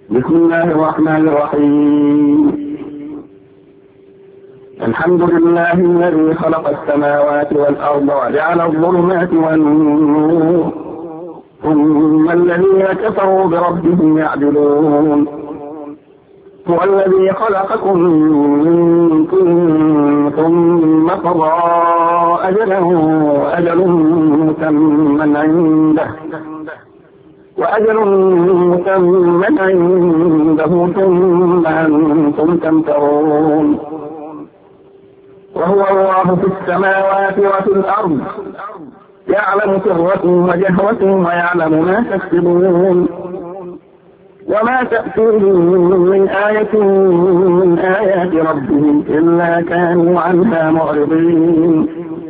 بسم الله الرحمن الرحيم. الحمد لله الذي خلق السماوات والأرض وجعل الظلمات والنور، ثم الذين كفروا بربهم يعدلون. هو الذي خلقكم من طين ثم قضى أجلا وأجل مسمى عنده ثم أنتم تمترون. وهو الله في السماوات وفي الأرض، يعلم سركم وجهركم ويعلم ما تكسبون. وما تأتيهم من آية من آيات ربهم إلا كانوا عنها معرضين.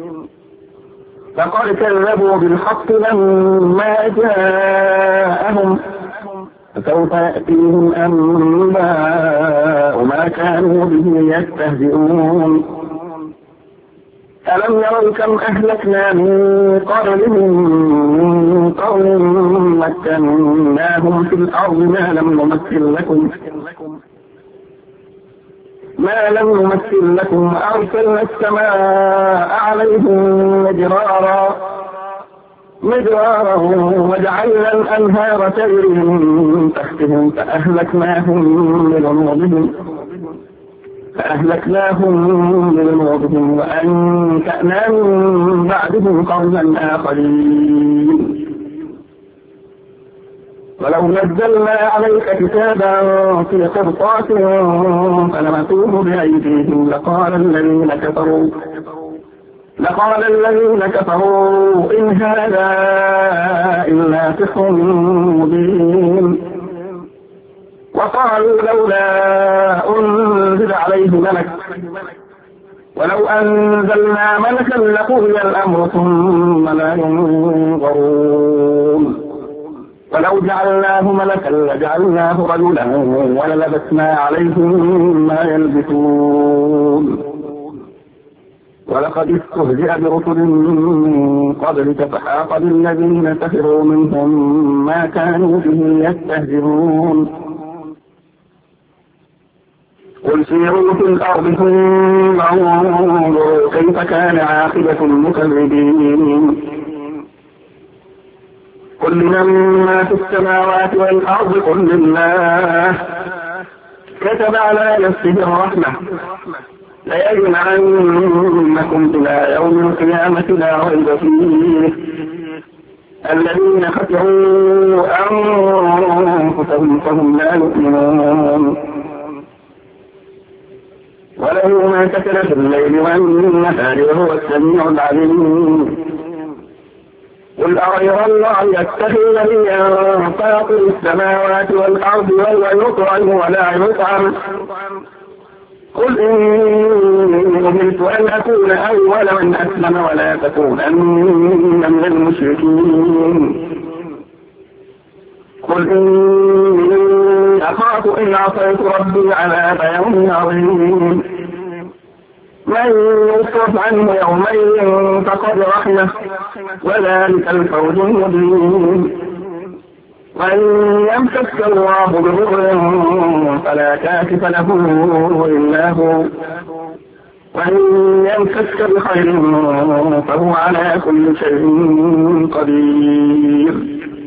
فقد كذبوا بالحق لما جاءهم، فسوف يأتيهم أنباء ما كانوا به يستهزئون. ألم يروا كم أهلكنا من قبلهم من قرن مكناهم في الأرض ما لم نمثل لكم وأرسلنا السماء عليهم مدرارا وجعلنا الأنهار تجري من تحتهم فأهلكناهم بذنوبهم وأنشأنا من بعدهم قرنا آخرين. ولو نزلنا عليك كتابا في قرطاس فلمسوه بأيديهم لقال الذين كفروا إن هذا إلا سحر مبين. وقالوا لولا أنزل عليه ملك، ولو أنزلنا ملكا لقضي الأمر ثم لا ينظرون. ولو جعلناه ملكا لجعلناه رجلا وللبسنا عليهم ما يلبسون. ولقد استهزئ برسل من قبلك فحاق بالذين سخروا منهم ما كانوا به يستهزئون. قل سيروا في الأرض ثم انظروا كيف كان عاقبة المكذبين. قل لمن ما في السماوات والأرض قل لله كتب على نفسه الرحمة ليجمعنكم إلى يوم القيامة لا ريب فيه. الذين خسروا أنفسهم فهم لا يؤمنون. وله ما كسب في الليل والنهار وهو السميع العليم. قل أغير الله يتخذ وليا فاطر السماوات والأرض وهو يطعم ولا يطعم. قل إني أمرت أن أكون أول من أسلم ولا تكونن من المشركين. قل إني أخاف إن عصيت ربي عذاب يوم عظيم. من يصرف عنه يومئذ فقد رحمه وذلك الفوز المبين. وإن يمسك الله بضر فلا كاشف له إلا هو، وإن يمسك بخير فهو على كل شيء قدير.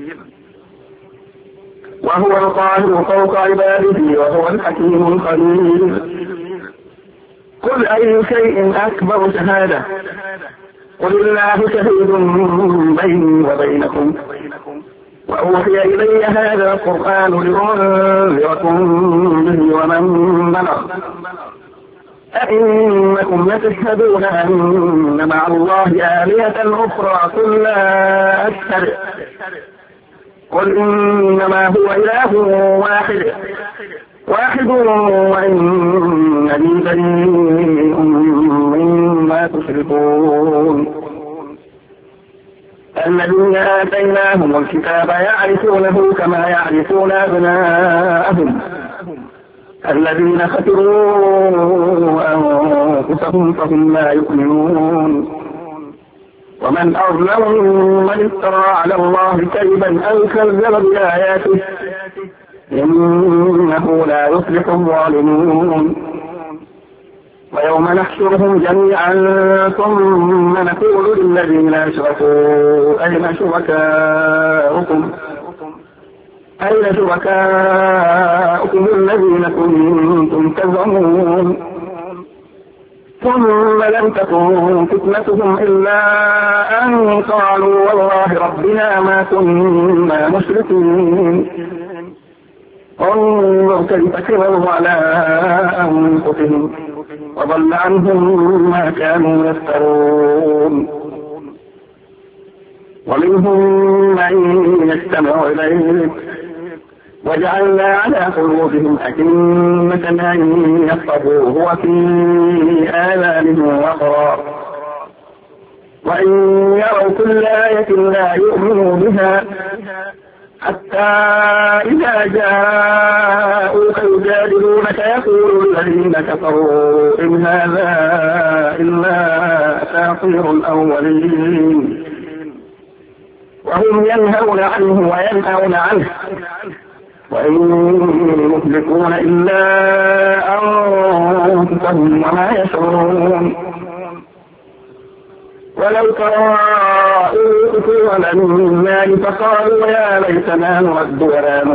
وهو القاهر فوق عباده وهو الحكيم الخبير. قل أي شيء أكبر شهادة قل الله شهيد بيني وبينكم وأوحي إلي هذا القرآن لأنذركم به ومن بلغ أئنكم لتشهدون أن مع الله آلهة أخرى قل لا أشهد قل إنما هو إله واحد وإنني بريء مما تشركون. الذين آتيناهم الكتاب يعرفونه كما يعرفون أبناءهم الذين خسروا أنفسهم فهم لا يؤمنون. ومن أظلم ممن افترى على الله كذبا أو كذب بآياته إنه لا يفلح الظالمون. ويوم نحشرهم جميعا ثم نقول للذين أشركوا أين شركاؤكم الذين كنتم تزعمون ثم لم تكن فتنتهم إلا أن قالوا والله ربنا ما كنا مشركين. انظر كيف كفروا على أنفسهم وضل عنهم ما كانوا يفترون. ومنهم من يستمع إليك وجعلنا على قلوبهم أكنة أن يفقهوه وفي آذانهم وقرا وإن يروا كل آية لا يؤمنوا بها حتى إذا جاءوك يجادلونك يقول الذين كفروا إن هذا إلا أساطير الأولين وهم ينهون عنه وينأون عنه وإن يهلكون إلا أنفسهم وما يشعرون. ولو ترى أوتوا على النار فقالوا يا ليتنا نرد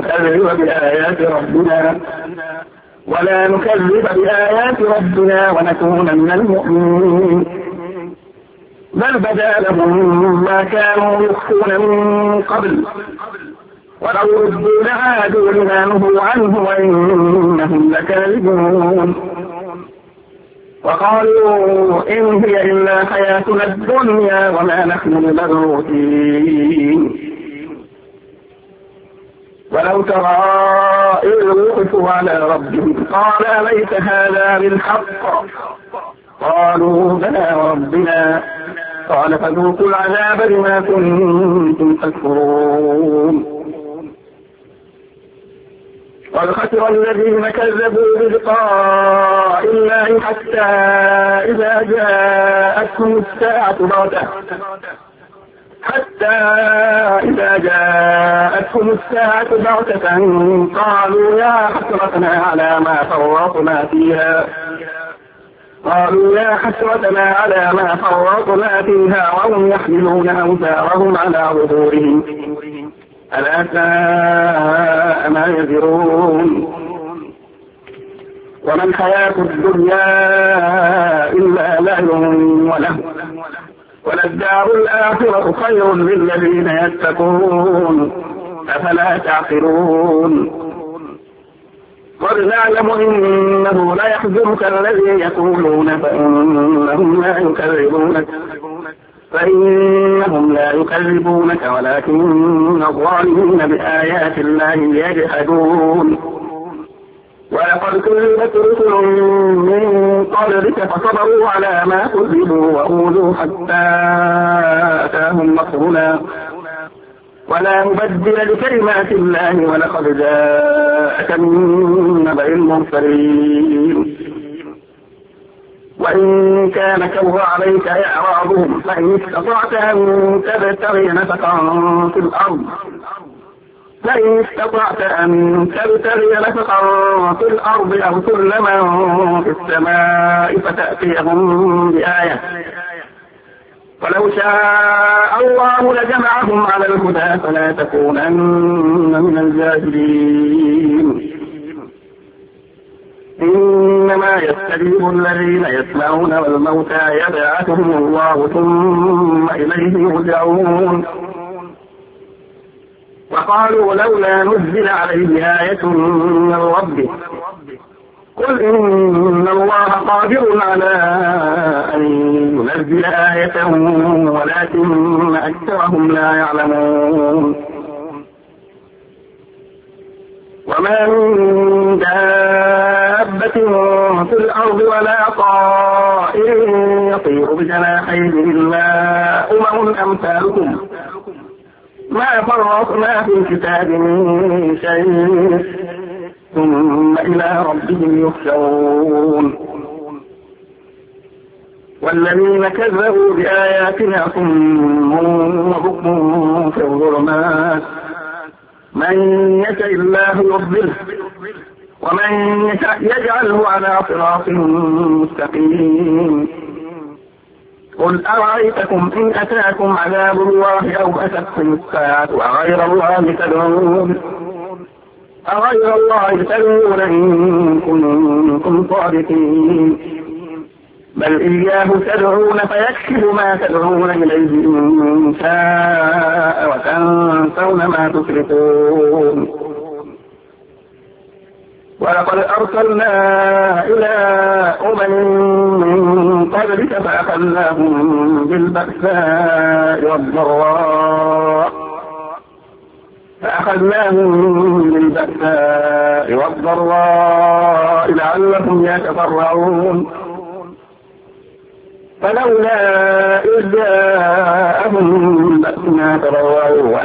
ولا نكذب بآيات ربنا ونكون من المؤمنين بل بدا لهم ما كانوا يخفون من قبل ولو ردوا لعادوا لما نهوا عنه وإنهم لكاذبون. وقالوا إن هي إلا حياتنا الدنيا وما نحن بمبعوثين. ولو ترى إذ وقفوا على ربهم قال ليس هذا بالحق قالوا بلى وربنا قال فذوقوا العذاب بما كنتم تكفرون. قد خسر الذين كذبوا بلقاء الله حتى إذا جاءتهم الساعة بغتة قالوا يا حسرتنا على ما فرطنا فيها وهم يحملون أوزارهم على ظهورهم ألا ساء ما يزرون. وما الحياة الدنيا إلا لهو وله وللدار الآخرة خير للذين يتقون أفلا تعقلون. قد نعلم إنه لا يحزنك الذي يقولون فإنهم لا يكذبونك ولكن الظالمين بآيات الله يجحدون. ولقد كذبت رسل من قبلك فصبروا على ما كذبوا وأوذوا حتى أتاهم نصرنا ولا مبدل لكلمات الله ولقد جاءك من نبأ المرسلين. وإن كان كبر عليك إعراضهم فإن استطعت أن تبتغي نفقا في الأرض أو سلما في السماء فتأتيهم بآية ولو شاء الله لجمعهم على الهدى فلا تكونن من الجاهلين. إنما يستجيب الذين يسمعون والموتى يبعثهم الله ثم إليه يرجعون. وقالوا لولا نزل عليه آية من ربه قل إن الله قادر على أن ينزل آية ولكن أكثرهم لا يعلمون. وما من دابة في الأرض ولا طائر يطير بجناحيه إلا أمم أمثالكم ما فرطنا في الكتاب من شيء ثم إلى ربهم يحشرون. والذين كذبوا بآياتنا صم وبكم في الظلمات من يشاء الله يضلله ومن يشاء يجعله على صراط مستقيم. قل أرأيتكم إن أتاكم عذاب الله أو أتتكم الساعة أغير الله تدعون إن كنتم صادقين. بل إياه تدعون فيكشف ما تدعون إليه إن شاء وتنسون ما تشركون. ولقد أرسلنا إلى من قبلك فأخذناهم بالبأساء والضراء لعلهم يتضرعون. فلولا إذ جاءهم بأسنا تضرعوا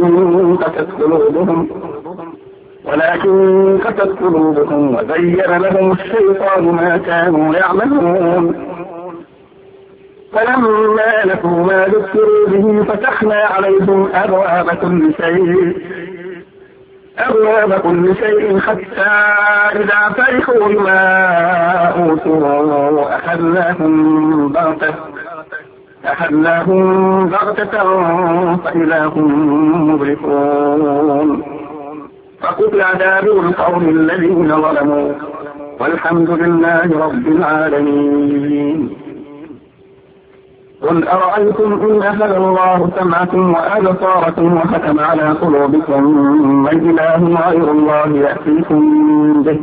ولكن قست قلوبهم وزين لهم الشيطان ما كانوا يعملون. فلما نسوا ما ذكروا به فتحنا عليهم أبواب كل شيء حتى إذا فرحوا بما أوتوا أخذناهم بغتة فإذا هم مبلسون. فقطع دابر القوم الذين ظلموا والحمد لله رب العالمين. قل أرأيتم إن أخذ الله سمعكم وأبصاركم وختم على قلوبكم من إله غير الله يأتيكم به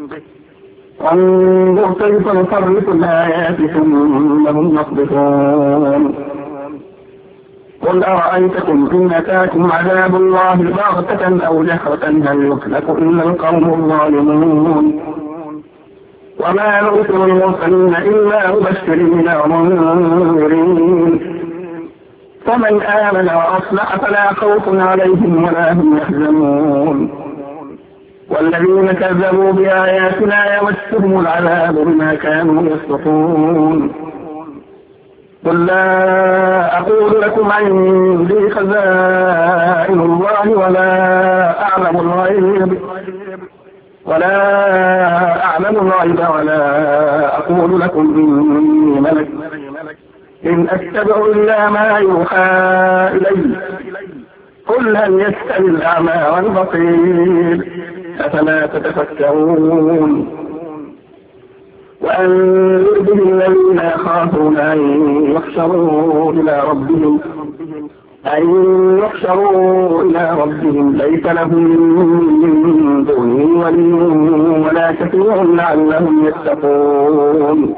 وانظر كيف نصرف الآيات ثم هم يصدقون. قل أرأيتكم إن أتاكم عذاب الله بغتة أو جهرة هل يهلك إلا القوم الظالمون. وما نرسل المرسلين إلا مبشرين ومنذرين فمن آمن وأصلح فلا خوف عليهم ولا هم يحزنون. والذين كذبوا بآياتنا يمسهم العذاب بما كانوا يفسقون. قل لا أقول لكم عندي خزائن الله ولا أعلم الغيب ولا أقول لكم إني ملك إن أتبع إلا ما يوحى إلي. قل هل يستوي الأعمى والبصير أفلا تتفكرون. وأنذر به الذين يخافون أن يحشروا إلى ربهم ليس لهم من دونه ولي ولا شفيع لعلهم يتقون.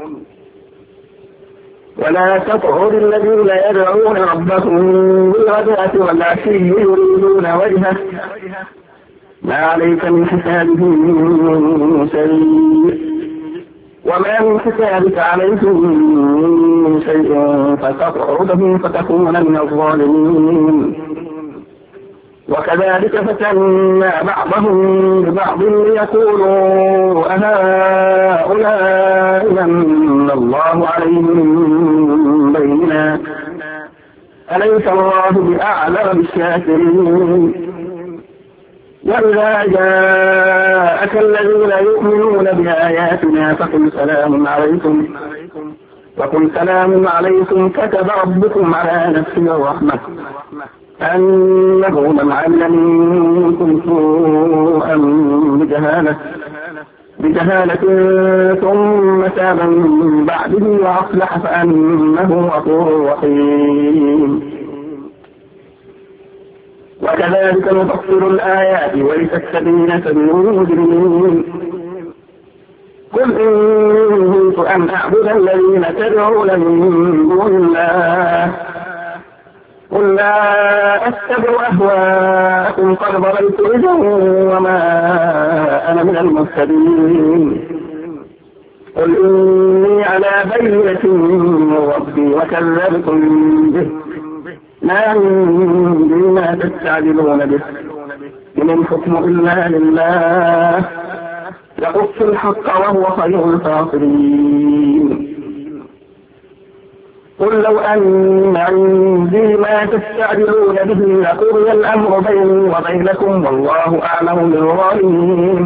ولا تطرد الذين يدعون ربهم بالغداة والعشي يريدون وجهه ما عليك من حسابهم من شيء وما من حسابك عليهم من شيء فتطردهم فتكون من الظالمين. وكذلك فتنا بعضهم ببعض ليقولوا أهؤلاء من الله عليهم من بيننا أليس الله بأعلم بالشاكرين. وإذا جاءك الذين يؤمنون بآياتنا فقل سلام عليكم كتب ربكم على نفسه الرحمة أنه من عمل منكم سوءا بجهالة ثم تاب من بعده وأصلح فأنه غفور رحيم. وكذلك نفصل الآيات ولتستبين سبيل المجرمين. قل إن كنت أن أعبد الذين تدعون من دون الله قل لا أتبع أهواءكم قد ضللت إذا وما أنا من المهتدين. قل إني على بينة من ربي وكذبتم به ما عندي ما تستعجلون به إن الحكم إلا لله يقص الحق وهو خير الفاصلين. قل لو أن عندي ما تستعجلون به لقضي الأمر بيني وبينكم والله أعلم بالظالمين.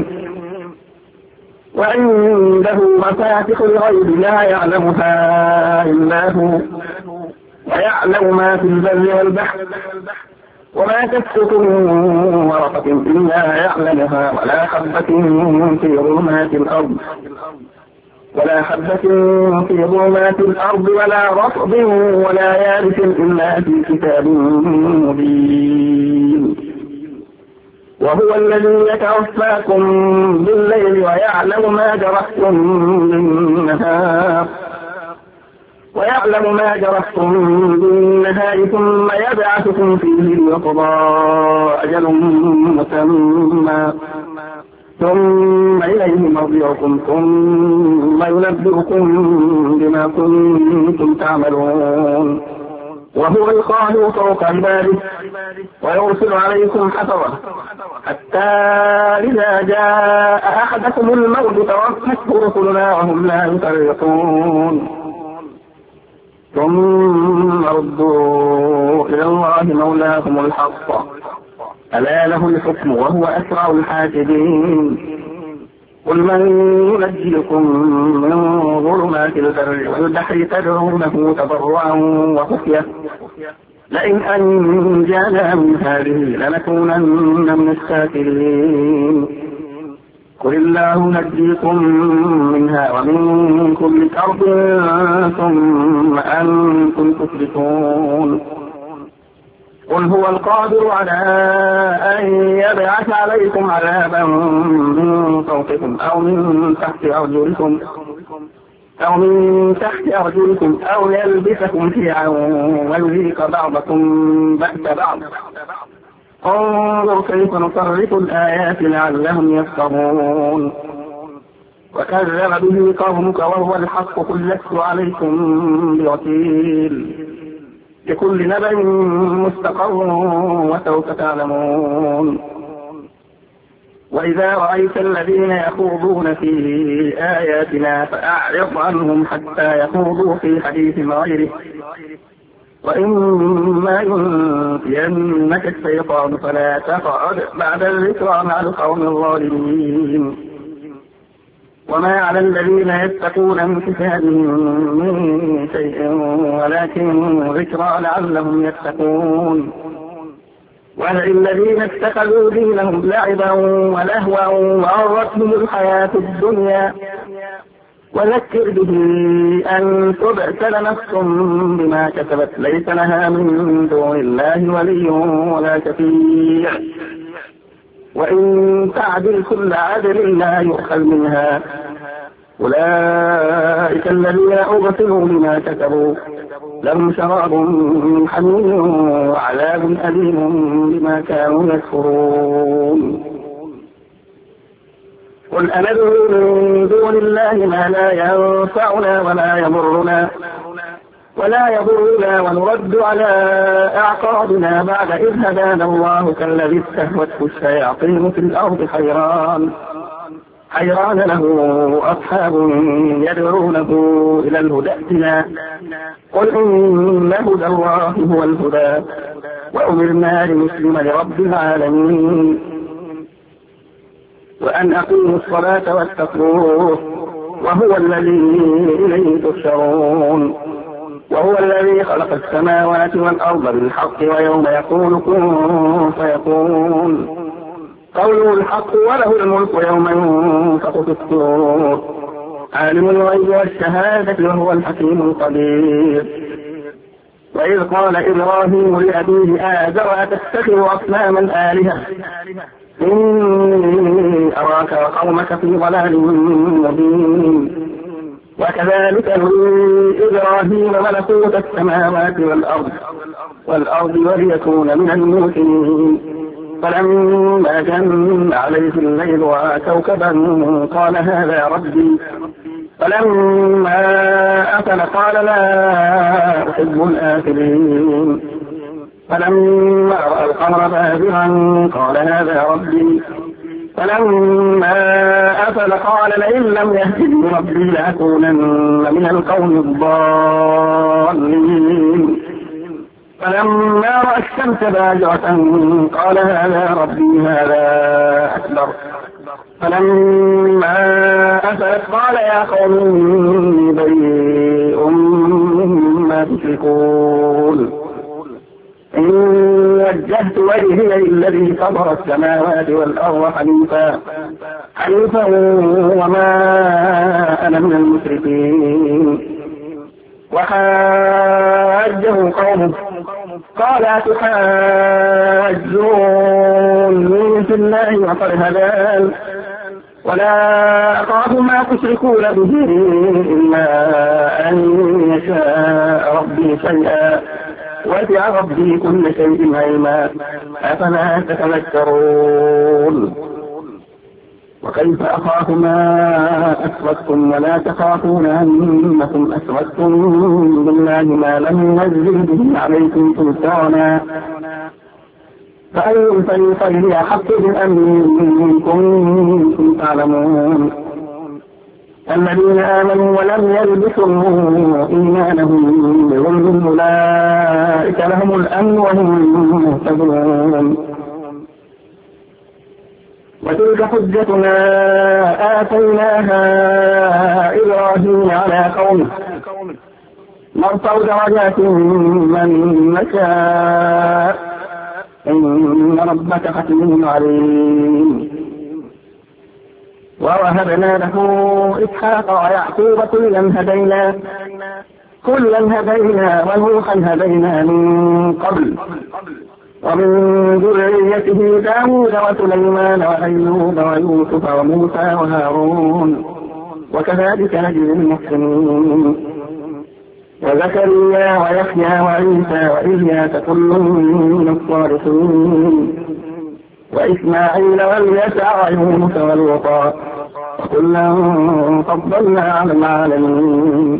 وعنده مفاتح الغيب لا يعلمها إلا هو ويعلم ما في البر والبحر وما تسقط من ورقة إلا يعلمها ولا حبة في ظلمات الأرض ولا رطب ولا يابس إلا في كتاب مبين. وهو الذي يتوفاكم بالليل ويعلم ما جرحتم بالنهار ثم يبعثكم فيه ليقضى أجل مسمى ثم إليه مرجعكم ثم ينبئكم بما كنتم تعملون. وهو القاهر فوق عباده ويرسل عليكم حفظة حتى إذا جاء أحدكم الموت توفته رسلنا وهم لا يفرطون. ثم ردوا إلى الله مولاهم الحق ألا له الحكم وهو أسرع الحاسبين. قل من ينجيكم من ظلمات البر والبحر تدعونه تضرعا وخفية لئن أنجانا من هذه لنكونن من الشاكرين. قل الله نجيكم منها ومن كل كرب ثم أنتم تشركون. قل هو القادر على أن يبعث عليكم عذابا من فوقكم أو من تحت أرجلكم أو يلبسكم شيعا ويذيق بعضكم بأس بعض. انظر كيف نصرف الآيات لعلهم يفقهون. وكذب به قومك وهو الحق قل لست عليكم بوكيل لكل نبأ مستقر وسوف تعلمون. وإذا رأيت الذين يخوضون في آياتنا فأعرض عنهم حتى يخوضوا في حديث غيره وإما ينسينك الشيطان فلا تقعد بعد الذكرى مع القوم الظالمين. وما على الذين يتقون من حسابهم من شيء ولكن ذكرى لعلهم يتقون. وللذين اتخذوا دينهم لعبا ولهوا وغرتهم الحياة الدنيا وذكر به أن تبتل نفس بما كسبت ليس لها من دون الله ولي ولا شفيع وإن تعدل كل عدل لا يؤخذ منها. أولئك الذين أبطلوا بما كسبوا لهم شراب من حميم وعذاب أليم بما كانوا يكفرون. قل أندعو من دون الله ما لا ينفعنا ولا يضرنا ونرد على أعقابنا بعد إذ هدانا الله كالذي استهوته الشياطين في الأرض حيران له أصحاب يدعونه إلى الهدى ائتنا قل إن هدى الله هو الهدى وأمرنا لنسلم لرب العالمين وأن أقيموا الصلاة واتقوه وهو الذي إليه تحشرون. وهو الذي خلق السماوات والأرض بالحق ويوم يقول كن فيكون قوله الحق وله الملك يوم ينفخ في الصور عالم الغيب والشهادة وهو الحكيم القدير. وإذ قال إبراهيم لأبيه آزر أتتخذ أصناما آلهة إني أراك وقومك في ضلال مبين. وكذلك نري إبراهيم ملكوت السماوات والأرض وليكون من الموقنين. فلما جن عليه الليل رأى كوكبا قال هذا ربي فلما أفل قال لا أحب الآفلين. فلما رأى القمر بازغا قال هذا ربي فلما أفل قال لئن لم يهدني ربي لأكونن من القوم الضالين. فلما رأى الشمس بازغة قال هذا ربي هذا أكبر. فلما أفلت قال يا قوم إني بريء مما تشركون. إني وجهت وجهي للذي فطر السماوات والأرض حنيفا وما أنا من المشركين. وحاجه قومه قال أتحاجوني في الله وقد هدان ولا أخاف ما تشركون به إلا أن يشاء ربي شيئا وسع ربي كل شيء علما أفلا تتذكرون. وكيف أخاف ما أشركتم ولا تخافون أنكم أشركتم بالله ما لم ينزل به عليكم سلطانا فأي الفريقين أحق بالأمن إن كنتم تعلمون. الذين آمنوا ولم يلبسوا إيمانهم بظلم أولئك لهم الأمن وهم مهتدون. وتلك حجتنا آتيناها إبراهيم على قومه نرفع درجات من نشاء إن ربك حكيم عليم. ووهبنا له إسحاق ويعقوب كلا هدينا ونوحا هدينا من قبل ومن ذريته داود وسليمان وأيوب ويوسف وموسى وهارون وكذلك نجزي المحسنين. وزكريا ويحيى وعيسى وإلياس كل من الصالحين وإسماعيل واليسع ويونس ولوطا وكلا فضلنا على العالمين.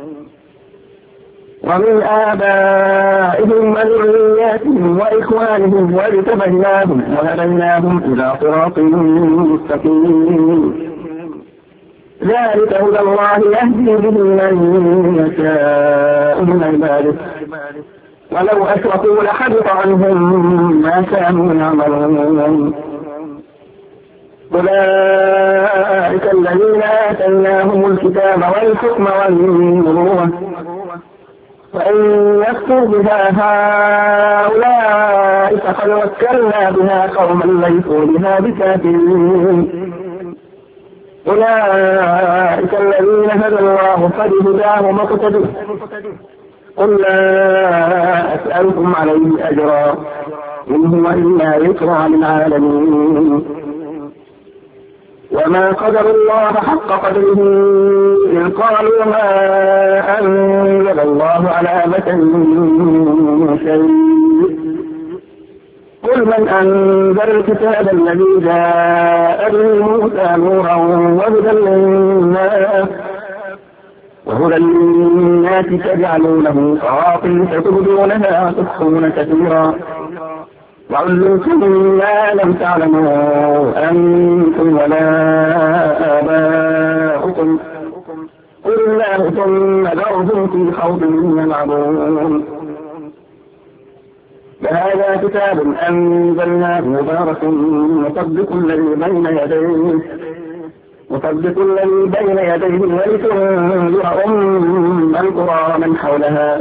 ومن آبائهم وذرياتهم وإخوانهم واجتبيناهم وهديناهم إلى صراط مستقيم. ذلك هدى الله يهدي به من يشاء من عباده ولو أشركوا لحبط عنهم ما كانوا يعملون. أولئك الذين آتيناهم الكتاب والحكم والنبوة وإن يكفر بها هؤلاء فقد وكلنا بها قوما ليسوا بها بكافرين. أولئك الذين هدى الله فبهداه مقتدر قل لا أسألكم عليه أجرا إن هو إلا ذكرى للعالمين. وما قدر الله حق قدره إذ قالوا ما أنزل الله على بشر من شيء قل من أنزل الكتاب الذي جاء به موسى نورا وهدى للناس تجعلونه قراطيس تبدونها وتخفون كثيرا وعلمتم ما لم تعلموا أنتم ولا آباؤكم قل الله ثم ذرهم في خوضهم يلعبون. فهذا كتاب أنزلناه مبارك مصدق الذي بين يديه ولتنذر أم القرى من حولها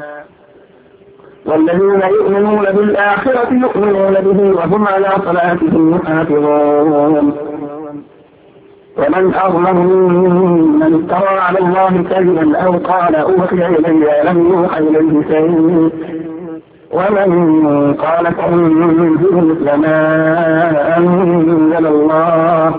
والذين يؤمنون بالآخرة يؤمنون به وهم على صلاتهم يحافظون. ومن أظلم ممن افترى على الله كذبا أو قال أوحي إلي لم يوحى إليه شيء ومن قال فأنزل مثل ما أنزل الله.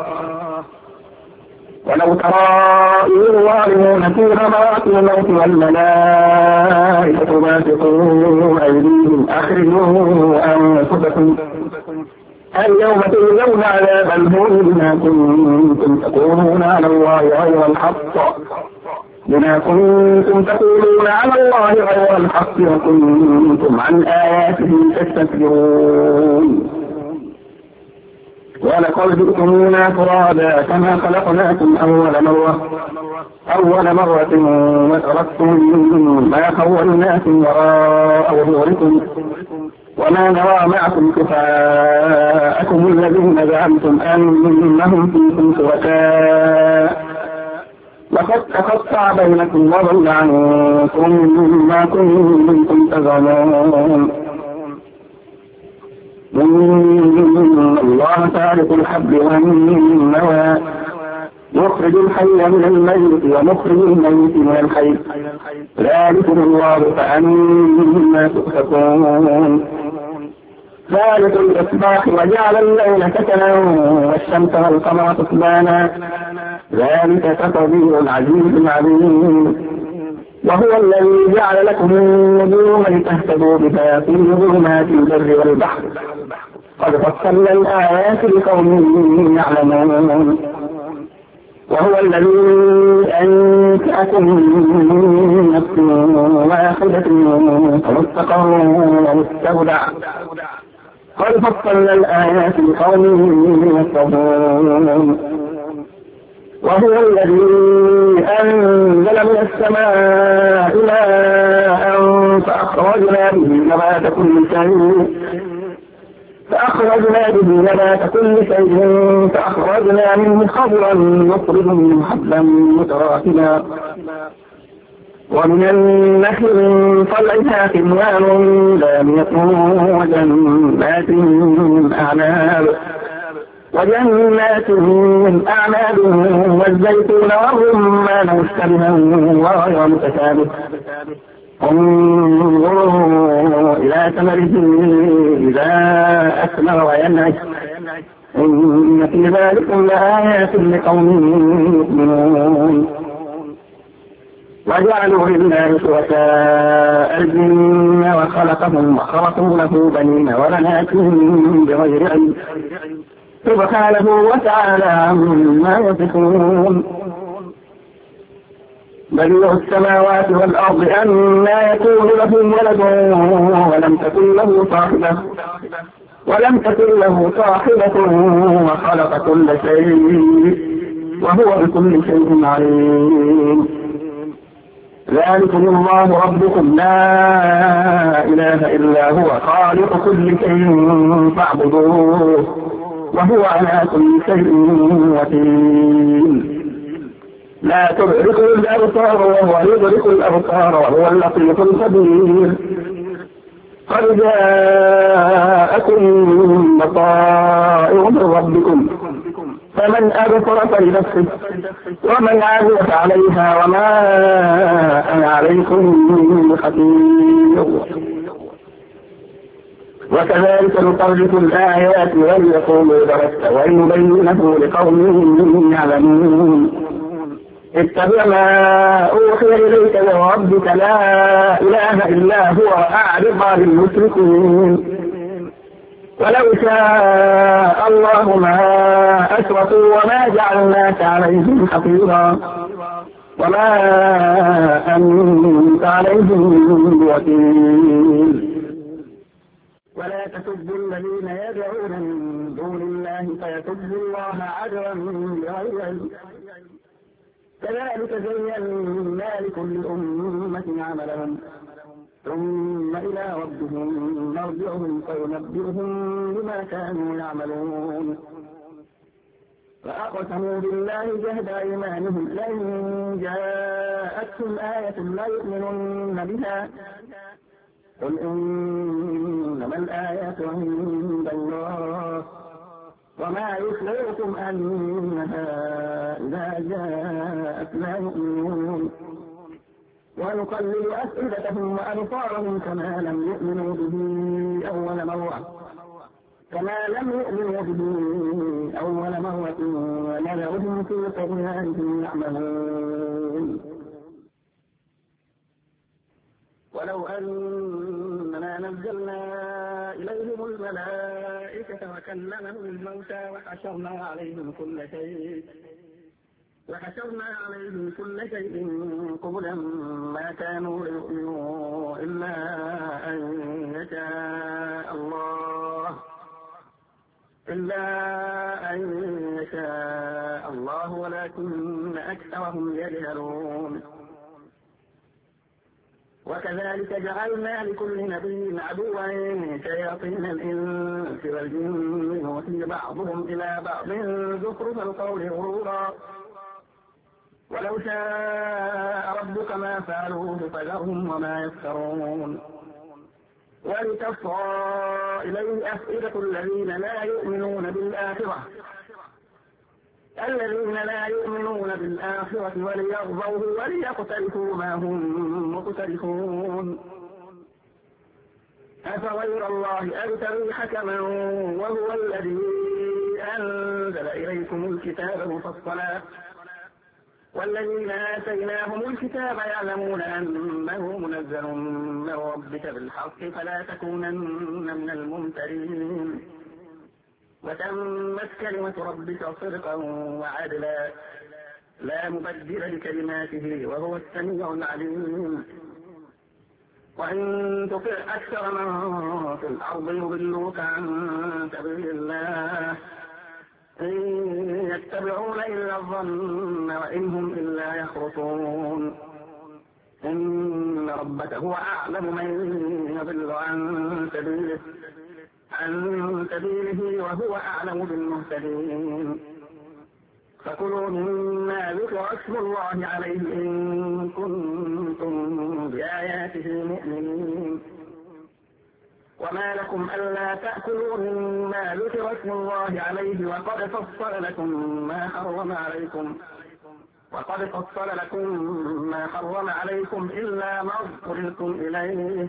ولو ترى إذ الظالمون في غمرات الموت والملائكة باسطوا أيديهم أخرجوا أنفسكم اليوم تجزون عذاب الهون بما كنتم تقولون على الله غير الحق وكنتم عن آياته تستكبرون. ولقد جئتمونا فرادا كما خلقناكم أول مرة وتركتم ما خولناكم وراء ظهوركم وما نرى معكم شفعاءكم الذين زعمتم أنهم فيكم شركاء لقد تقطع بينكم وضل عنكم ما كنتم تزعمون إن الله فارق الحب والنوى يخرج الحي من الميت ومخرج الميت من الحي ذلكم الله فأنا تؤفكون ذلك الإصباح وجعل الليل سكنا والشمس والقمر حسبانا ذلك تقدير العزيز العليم وهو الذي جعل لكم النجوم لتهتدوا بها في ظلمات البر والبحر قد فصلنا الآيات لقوم يعلمون وهو الذي أنشأكم من نفس واحدة فمستقر ومستودع قد فصلنا الآيات لقوم يفقهون وهو الذي أنزل من السماء ماء فأخرجنا به نبات كل شيء فأخرجنا منه خضرا نخرج منه حبا متراكبا ومن النخل من طلعها كنوان دانية وجنات من أعناب والزيتون والرمان مشتبها وغير متشابه انظروا إلى ثمره إذا أثمر وينعش إن في ذلكم لآيات لقوم يؤمنون وجعلوا لله شركاء الجن وخلقهم وخلقوا له بنين وبنات بغير علم سبحانه وتعالى عما يصفون بديع السماوات والأرض أنى يكون له ولد ولم تكن له صاحبة وخلق كل شيء وهو بكل شيء عليم ذلكم الله ربكم لا إله إلا هو خالق كل شيء فاعبدوه وهو على كل شيء وكيل لا تدركه الأبصار وهو يدرك الأبصار وهو اللطيف الخبير قد جاءكم بصائر من ربكم فمن أبصر فلنفسه ومن عمل فعليها وما أنا عليكم بحفيظ وكذلك نصرف الآيات وليقولوا درست ونبينه لقوم يعلمون اتبع ما أوحي إليك من ربك لا إله إلا هو أعرض عن المشركين ولو شاء الله ما أشركوا وما جعلناك عليهم حفيظا وما أنت عليهم بوكيل ولا تسبوا الذين يدعون من دون الله فيسبوا الله عدوا بغير علم كذلك زينا لكل أمة عملهم ثم إلى ربهم مرجعهم فينبئهم بما كانوا يعملون فأقسموا بالله جهد أيمانهم لئن جاءتهم آية لا يؤمنن بها قل إنما الآيات عند الله وما يشعركم أنها إذا جاءت لا يؤمنون ونقلل أفئدتهم وأبصارهم كما لم يؤمنوا به أول مرة ونذرهم في طغيانهم يعمهون ولو أننا نزلنا إليهم الملائكة وكلمهم الموتى وحشرنا عليهم كل شيء قبلا ما كانوا ليؤمنوا إلا أن يشاء الله إلا أن يشاء الله ولكن أكثرهم يجهلون. وكذلك جعلنا لكل نبي عدوا شياطين الإنس والجن يوحي بعضهم إلى بعض زخرف القول غرورا ولو شاء ربك ما فعلوه فذرهم وما يفترون. ولتصغى إليه أفئدة الذين لا يؤمنون بالآخرة وليرضوه وليقترفوا ما هم مقترفون. أفغير الله أبتغي حكما وهو الذي أنزل إليكم الكتاب مفصلا والذين آتيناهم الكتاب يعلمون أنه منزل من ربك بالحق فلا تكونن من الممترين. وتمت كلمة ربك صدقا وعدلا لا مبدل لكلماته وهو السميع العليم. وإن تطع أكثر من في الأرض يضلوك عن سبيل الله إن يتبعون إلا الظن وإن هم إلا يخرصون. إن ربك هو أعلم من يضل عن سبيله وهو أعلم بالمهتدين. فكلوا مما ذكر اسم الله عليه إن كنتم بآياته مؤمنين. وما لكم ألا تأكلوا مما ذكر اسم الله عليه وقد فصل لكم ما حرم عليكم إلا ما اضطررتم إليه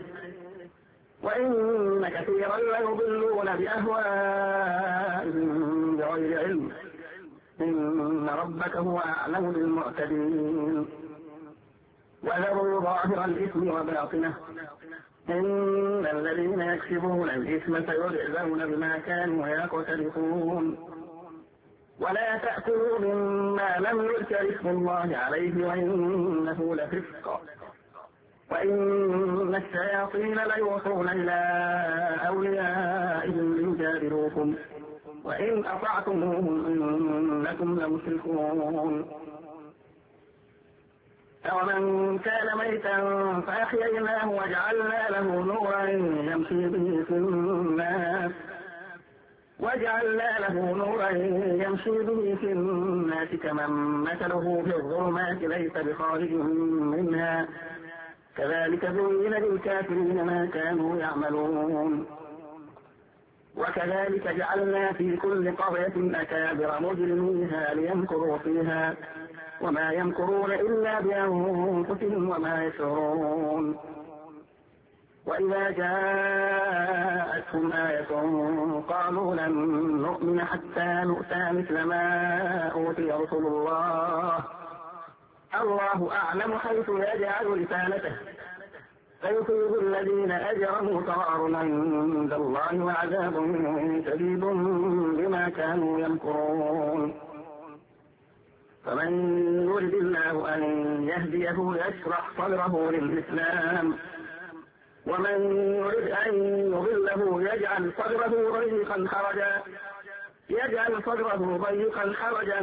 وإن كثيرا ليضلون بأهوائهم بغير علم إن ربك هو أعلم بالمعتدين. وذروا ظاهر الإثم وباطنه إن الذين يكسبون الإثم سيجزون بما كانوا يقترفون. ولا تأكلوا مما لم يذكر اسم الله عليه وإنه لفسق وإن الشياطين ليوحون إلى أوليائهم ليجادلوكم وإن أطعتموهم إنكم لمشركون. أومن كان ميتا فأحييناه وجعلنا له نورا يمشي به في الناس كمن مثله في الظلمات ليس بخارج منها كذلك زين للكافرين ما كانوا يعملون. وكذلك جعلنا في كل قرية أكابر مجرميها ليمكروا فيها وما يمكرون إلا بأنفسهم وما يشعرون. وإذا جاءتهم آية قالوا لن نؤمن حتى نؤتى مثل ما أوتي رسل الله أعلم حيث يجعل رسالته فيصيب الذين أجرموا صغار عند الله وعذاب شديد بما كانوا يمكرون. فمن يرد الله أن يهديه يشرح صدره للإسلام ومن يرد أن يضله يجعل صدره ضيقا حرجا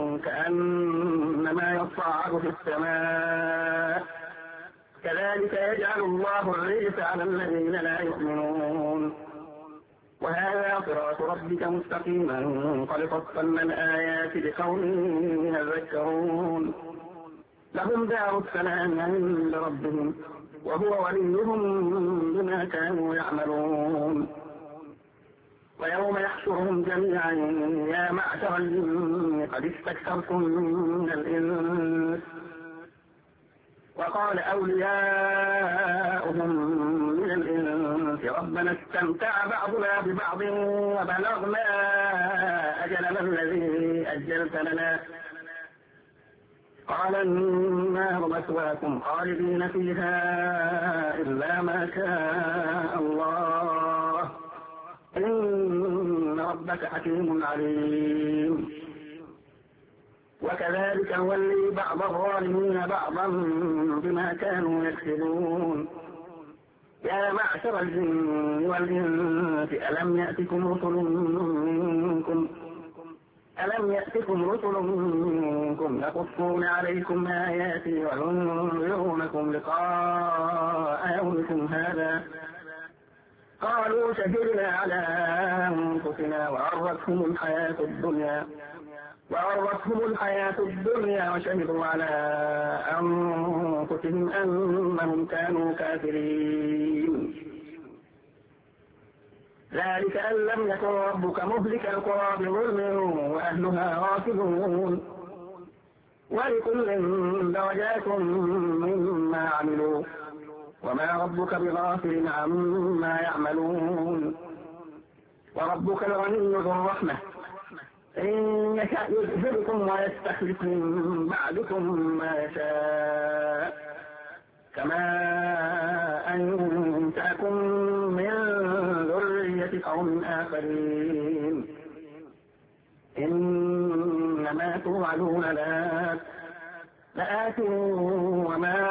كأنما يصعد في السماء كذلك يجعل الله الرجس على الذين لا يؤمنون. وهذا صراط ربك مستقيما قد فصلنا الآيات لقوم يذكرون. لهم دار السلام عند ربهم وهو وليهم بما كانوا يعملون. ويوم يحشرهم جميعا يا معشر الجن قد استكثرتم من الإنس وقال أولياؤهم من الإنس ربنا استمتع بعضنا ببعض وبلغنا أجلنا الذي أجلت لنا قال النار مثواكم خالدين فيها إلا ما شاء الله إن ربك حكيم عليم. وكذلك نولي بعض الظالمين بعضا بما كانوا يكسبون. يا معشر الجن والإنس ألم يأتكم رسل منكم يقصون عليكم آياتي وينذرونكم لقاء يومكم هذا؟ قالوا شهدنا على أنفسنا وغرتهم الحياة الدنيا وشهدوا على أنفسهم أنهم كانوا كافرين. ذلك أن لم يكن ربك مهلك القرى بظلم وأهلها غافلون، ولكل درجات مما عملوا وما ربك بغافل عما يعملون. وربك الغني ذو الرحمة إن يشأ يذهبكم ويستخلف من بعدكم ما يشاء كما أنشأكم من ذرية قوم آخرين. إنما توعدون لآت وما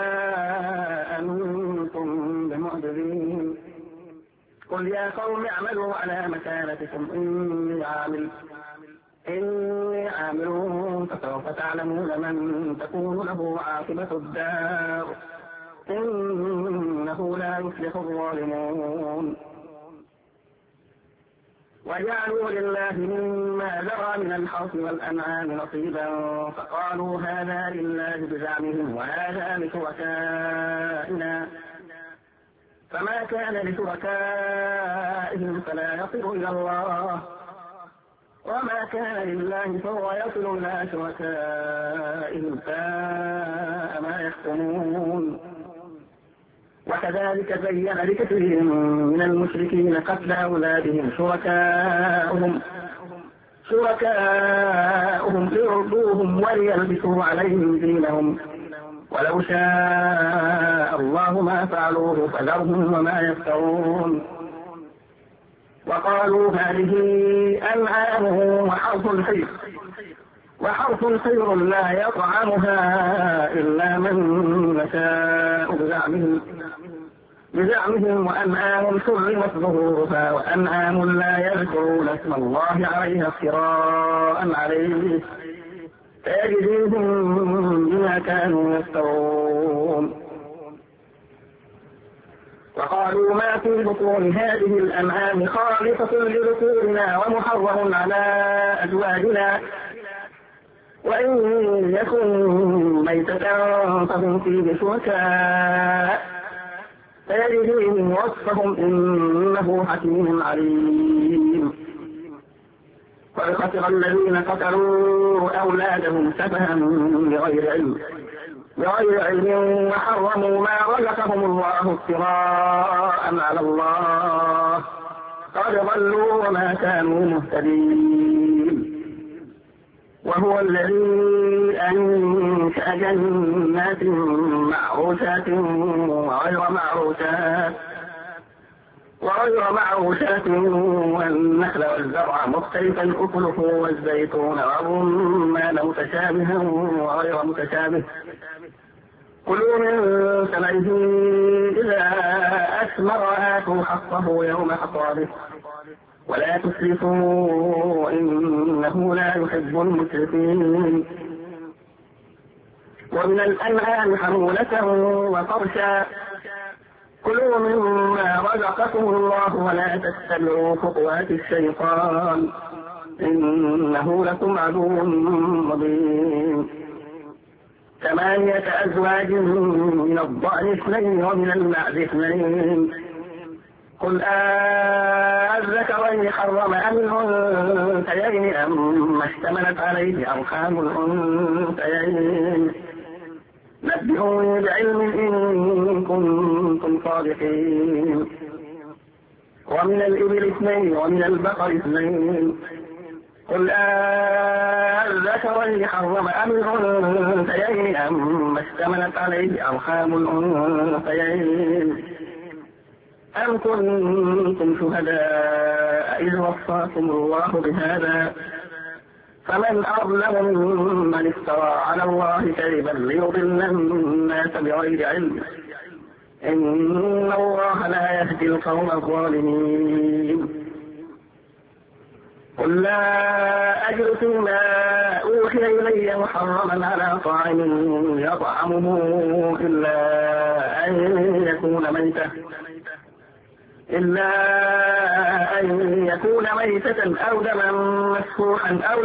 أنتم بمعجزين. قل يا قوم اعملوا على مكانتكم إني عامل فسوف تعلمون من تكون له عاقبة الدار إنه لا يفلح الظالمون. وجعلوا لله مما ذرى من الحرث والأنعام نصيبا فقالوا هذا لله بزعمهم وهذا لشركائنا، فما كان لشركائهم فلا يصل إلى الله وما كان لله فهو يصل إلى شركائهم ساء ما يحكمون. وكذلك زين لكثير من المشركين قتل أولادهم شركاؤهم ليرضوهم وليلبسوا عليهم دينهم ولو شاء الله ما فعلوه فذرهم وما يفترون. وقالوا هذه أنعام وحرث خير لا يطعمها إلا من نشاء بزعمهم وأنعام حرمت ظهورها وأنعام لا يذكرون اسم الله عليها افتراء عليه فيجزيهم بما كانوا يفترون. وقالوا ما في بطون هذه الأنعام خالصة لذكورنا ومحرم على أزواجنا وإن يكن ميتة فهم فيه شركاء فيجزيهم وصفهم إنه حكيم عليم. قد خسر الذين قتلوا أولادهم سفها بغير علم وحرموا ما رزقهم الله افتراء على الله قد ضلوا وما كانوا مهتدين. وهو الذي أنشأ جنات معروشات وغير معروشات والنخل والزرع مختلفا أكله والزيتون والرمان متشابها وغير متشابه كلوا من ثمره إذا أثمر آتوا حقه يوم حصاده ولا تسرفوا إنه لا يحب المسرفين. ومن الأنعام حمولة وفرشا كلوا مما رزقكم الله ولا تتبعوا خطوات الشيطان إنه لكم عدو مبين. 8 أزواج من الضأن 2 ومن المعز 2 قل الذكرين حرم أم الأنثيين أم اشتملت عليه أرحام الأنثيين نبئوني بعلم إن كنتم صادقين. ومن الإبل 2 ومن البقر 2 قل الذكرين حرم أم الأنثيين أم اشتملت عليه أرحام الأنثيين أم كنتم شهداء إذ وصاكم الله بهذا فمن أظلم ممن افترى على الله كذبا ليضل الناس بغير علم إن الله لا يهدي القوم الظالمين. قل لا أجد فيما أوحي إلي محرما على طاعم يطعمه إلا أن يكون ميتة أو دما مسفوحا أو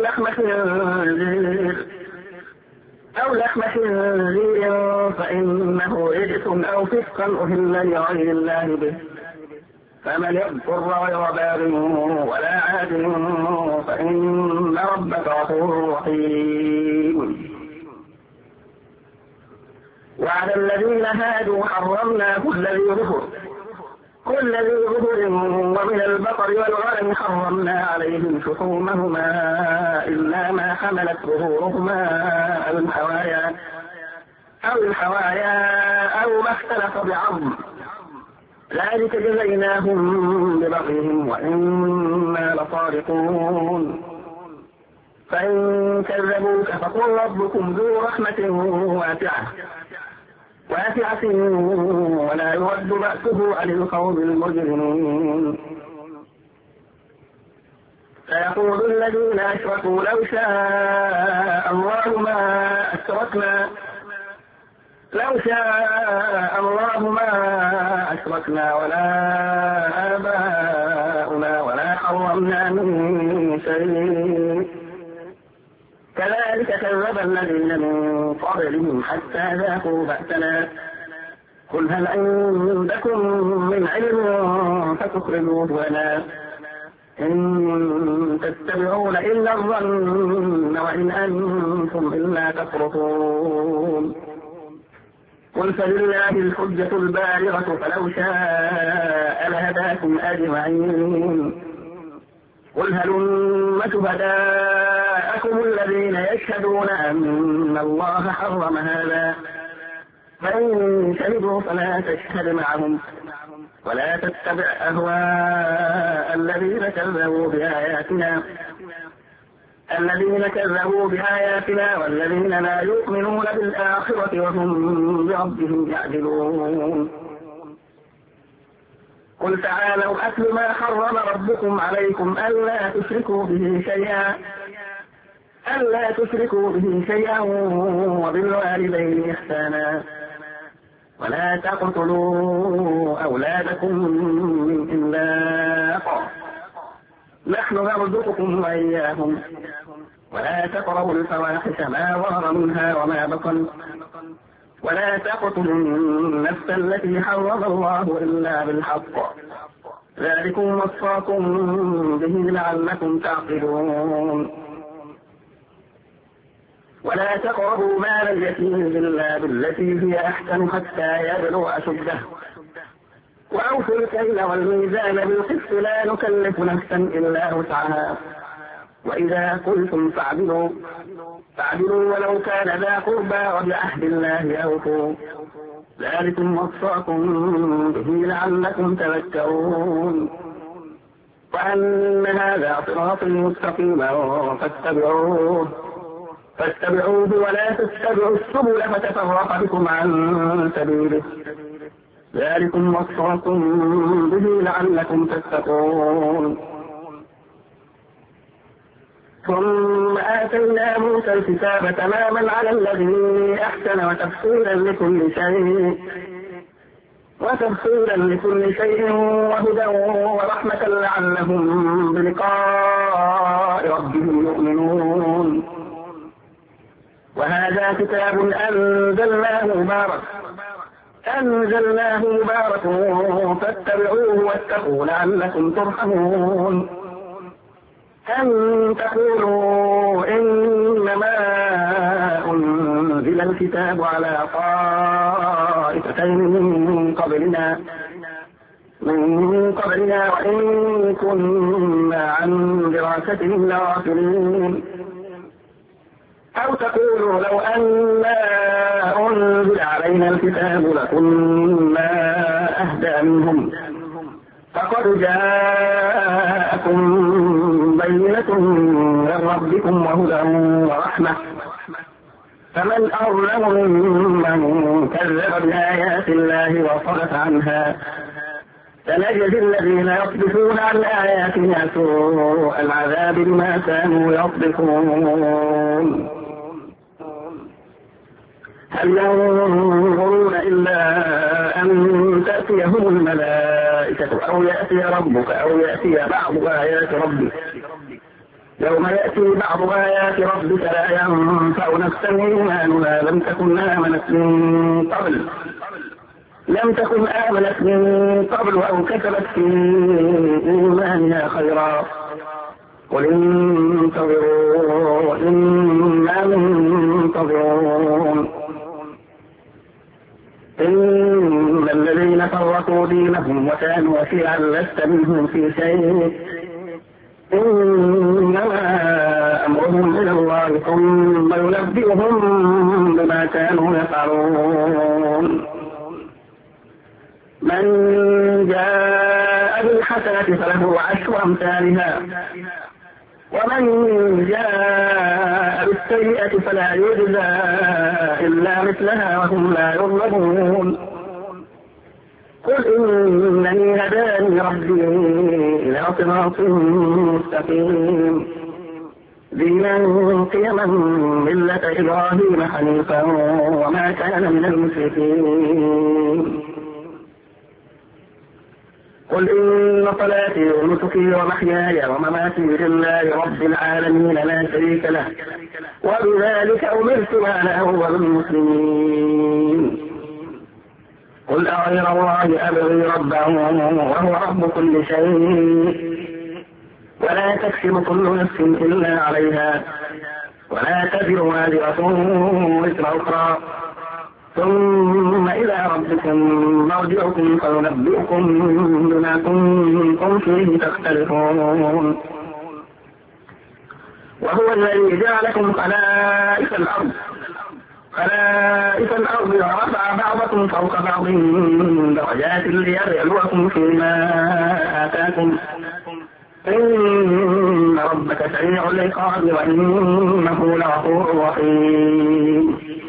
لحم خنزير فإنه رجس أو فسقا أهل لغير الله به، فمن اضطر غير باب ولا عاد فإن ربك غفور رحيم. وعلى الذين هادوا حرمنا كل ذي ظفر ومن البقر والغنم حرمنا عليهم شحومهما إلا ما حملت ظهورهما أو الحوايا أو ما اختلف بعظم، ذلك جزيناهم ببغيهم وإنا لصادقون. فإن كذبوك فقل ربكم ذو رحمة واسعة ولا يرد بأسه عن القوم المجرمين. فيقول الذين أشركوا لو شاء الله ما أشركنا ولا آباؤنا ولا حرمنا من شيء كذلك كذب الذين من قبلهم حتى ذاقوا بأسنا. قل هل عندكم من علم فتخرجوه لنا إن تتبعون إلا الظن وإن أنتم إلا تفرطون. قل فلله الحجة البالغة فلو شاء لهداكم أجمعين. قل هلم شهداءكم الذين يشهدون أن الله حرم هذا فإن شهدوا فلا تشهد معهم ولا تتبع أهواء الذين كذبوا بآياتنا والذين لا يؤمنون بالآخرة وهم بربهم يعدلون. قل تعالوا أتل ما حرم ربكم عليكم ألا تشركوا به شيئا وبالوالدين إحسانا ولا تقتلوا أولادكم من إملاق نحن نرزقكم وإياهم ولا تقربوا الفواحش ما ظهر منها وما بطن ولا تقتلوا النفس التي حرم الله إلا بالحق ذلكم وصاكم به لعلكم تعقلون. ولا تقربوا مال اليتيم إلا بالتي هي أحسن حتى يبلغ أشده وأوفوا الكيل والميزان بالقسط لا نكلف نفسا إلا وسعها وإذا قلتم فاعدلوا ولو كان ذا قربى وبعهد الله أوفوا ذلكم وصاكم به لعلكم تذكرون. وأن هذا صراطي مستقيما فاتبعوه ولا تتبعوا السبل فتفرق بكم عن سبيله ذلكم وصاكم به لعلكم تتقون. ثم آتينا موسى الكتاب تماما على الذي أحسن وتفصيلا لكل شيء وهدى ورحمة لعلهم بلقاء ربهم يؤمنون. وهذا كتاب أنزلناه مبارك فاتبعوه واتقوا لعلكم ترحمون. أن تقولوا إنما أنزل الكتاب على طائفتين من قبلنا وإن كنا عن دراستهم لغافلين. أو تقولوا لو أنا أنزل علينا الكتاب لكنا أهدى منهم فقد جاءكم بينة من ربكم وهدى ورحمة فمن أظلم ممن كذب بآيات الله وصرف عنها سنجزي الذين يصدفون عن آياتنا سوء العذاب بما كانوا يصدفون. هل ينظرون إلا أن تأتيهم الملائكة أو يأتي ربك أو يأتي بعض آيات ربك يوم يأتي بعض آيات ربك لا ينفع نفسا إيمانها لم تكن آمنت من قبل أو كسبت في إيمانها خيرا قل انتظروا إنا منتظرون. إن الذين فرقوا دينهم وكانوا شيعا لست منهم في شيء إنما أمرهم إلى الله ثم ينبئهم بما كانوا يفعلون. من جاء بالحسنة فله 10 أمثالها ومن جاء بالسيئة فلا يجزى إلا مثلها وهم لا يظلمون. قل إنني هداني ربي إلى صراط مستقيم دينا قيما ملة إبراهيم حنيفا وما كان من المشركين. قل إن صلاتي ونسكي ومحياي ومماتي لله رب العالمين لا شريك له وبذلك أمرت وأنا أول المسلمين. قل أغير الله أبغي ربا وهو رب كل شيء ولا تكسب كل نفس إلا عليها ولا تزر وازرة وزر أخرى ثم إلى ربكم مرجعكم فينبئكم بما كنتم فيه تختلفون. وهو الذي جعلكم خلائف الأرض ورفع بعضكم فوق بعض درجات ليبلوكم فيما آتاكم إن ربك سريع العقاب وإنه لغفور رحيم.